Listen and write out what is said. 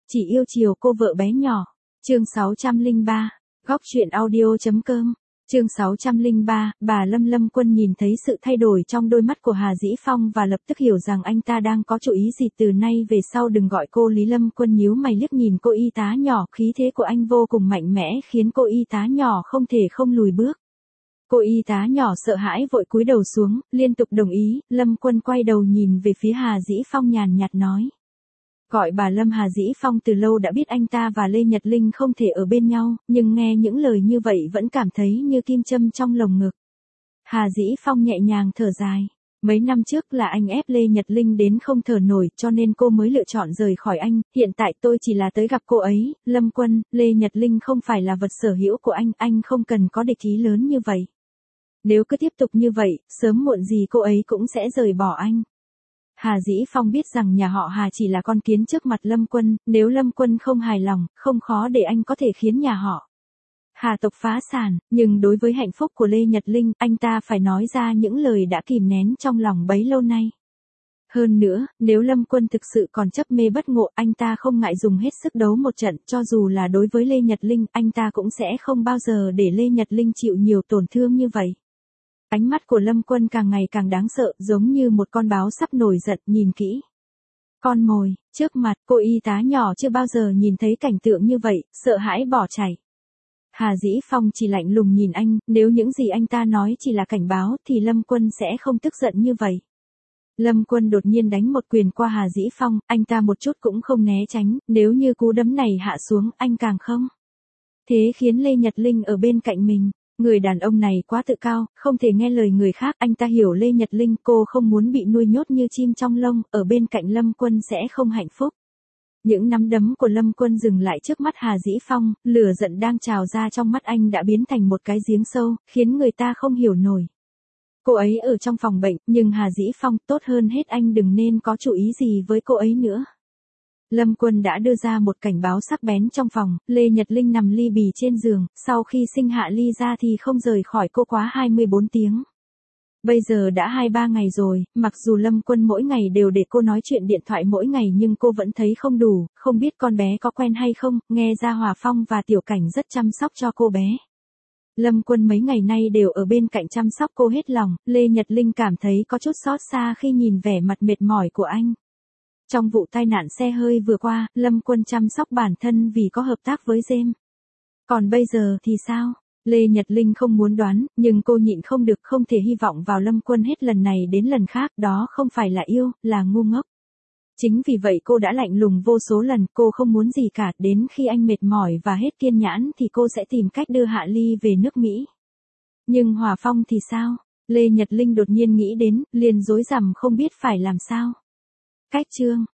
Chỉ yêu chiều cô vợ bé nhỏ. Chương 603. Góc truyện audio.com. Chương 603, bà Lâm Quân nhìn thấy sự thay đổi trong đôi mắt của Hà Dĩ Phong và lập tức hiểu rằng anh ta đang có chủ ý gì. Từ nay về sau đừng gọi cô Lý Lâm Quân. Nhíu mày liếc nhìn cô y tá nhỏ, khí thế của anh vô cùng mạnh mẽ khiến cô y tá nhỏ không thể không lùi bước. Cô y tá nhỏ sợ hãi vội cúi đầu xuống, liên tục đồng ý. Lâm Quân quay đầu nhìn về phía Hà Dĩ Phong nhàn nhạt nói. Gọi bà Lâm. Hà Dĩ Phong từ lâu đã biết anh ta và Lê Nhật Linh không thể ở bên nhau, nhưng nghe những lời như vậy vẫn cảm thấy như kim châm trong lồng ngực. Hà Dĩ Phong nhẹ nhàng thở dài. Mấy năm trước là anh ép Lê Nhật Linh đến không thở nổi cho nên cô mới lựa chọn rời khỏi anh, hiện tại tôi chỉ là tới gặp cô ấy. Lâm Quân, Lê Nhật Linh không phải là vật sở hữu của anh không cần có địch ý lớn như vậy. Nếu cứ tiếp tục như vậy, sớm muộn gì cô ấy cũng sẽ rời bỏ anh. Hà Dĩ Phong biết rằng nhà họ Hà chỉ là con kiến trước mặt Lâm Quân, nếu Lâm Quân không hài lòng, không khó để anh có thể khiến nhà họ Hà tộc phá sản, nhưng đối với hạnh phúc của Lê Nhật Linh, anh ta phải nói ra những lời đã kìm nén trong lòng bấy lâu nay. Hơn nữa, nếu Lâm Quân thực sự còn chấp mê bất ngộ, anh ta không ngại dùng hết sức đấu một trận, cho dù là đối với Lê Nhật Linh, anh ta cũng sẽ không bao giờ để Lê Nhật Linh chịu nhiều tổn thương như vậy. Ánh mắt của Lâm Quân càng ngày càng đáng sợ, giống như một con báo sắp nổi giận. Nhìn kỹ con mồi trước mặt, cô y tá nhỏ chưa bao giờ nhìn thấy cảnh tượng như vậy, sợ hãi bỏ chạy. Hà Dĩ Phong chỉ lạnh lùng nhìn anh, nếu những gì anh ta nói chỉ là cảnh báo thì Lâm Quân sẽ không tức giận như vậy. Lâm Quân đột nhiên đánh một quyền qua Hà Dĩ Phong, anh ta một chút cũng không né tránh, nếu như cú đấm này hạ xuống anh càng không. Thế khiến Lê Nhật Linh ở bên cạnh mình. Người đàn ông này quá tự cao, không thể nghe lời người khác. Anh ta hiểu Lê Nhật Linh, cô không muốn bị nuôi nhốt như chim trong lông, ở bên cạnh Lâm Quân sẽ không hạnh phúc. Những nắm đấm của Lâm Quân dừng lại trước mắt Hà Dĩ Phong, lửa giận đang trào ra trong mắt anh đã biến thành một cái giếng sâu, khiến người ta không hiểu nổi. Cô ấy ở trong phòng bệnh, nhưng Hà Dĩ Phong, tốt hơn hết anh đừng nên có chủ ý gì với cô ấy nữa. Lâm Quân đã đưa ra một cảnh báo sắc bén trong phòng. Lê Nhật Linh nằm li bì trên giường, sau khi sinh hạ Ly ra thì không rời khỏi cô quá 24 tiếng. Bây giờ đã 2-3 ngày rồi, mặc dù Lâm Quân mỗi ngày đều để cô nói chuyện điện thoại mỗi ngày nhưng cô vẫn thấy không đủ, không biết con bé có quen hay không. Nghe ra Hòa Phong và Tiểu Cảnh rất chăm sóc cho cô bé. Lâm Quân mấy ngày nay đều ở bên cạnh chăm sóc cô hết lòng. Lê Nhật Linh cảm thấy có chút xót xa khi nhìn vẻ mặt mệt mỏi của anh. Trong vụ tai nạn xe hơi vừa qua, Lâm Quân chăm sóc bản thân vì có hợp tác với James. Còn bây giờ thì sao? Lê Nhật Linh không muốn đoán, nhưng cô nhịn không được, không thể hy vọng vào Lâm Quân hết lần này đến lần khác, đó không phải là yêu, là ngu ngốc. Chính vì vậy cô đã lạnh lùng vô số lần, cô không muốn gì cả, đến khi anh mệt mỏi và hết kiên nhẫn thì cô sẽ tìm cách đưa Hạ Ly về nước Mỹ. Nhưng Hòa Phong thì sao? Lê Nhật Linh đột nhiên nghĩ đến, liền rối rắm không biết phải làm sao. Cách chương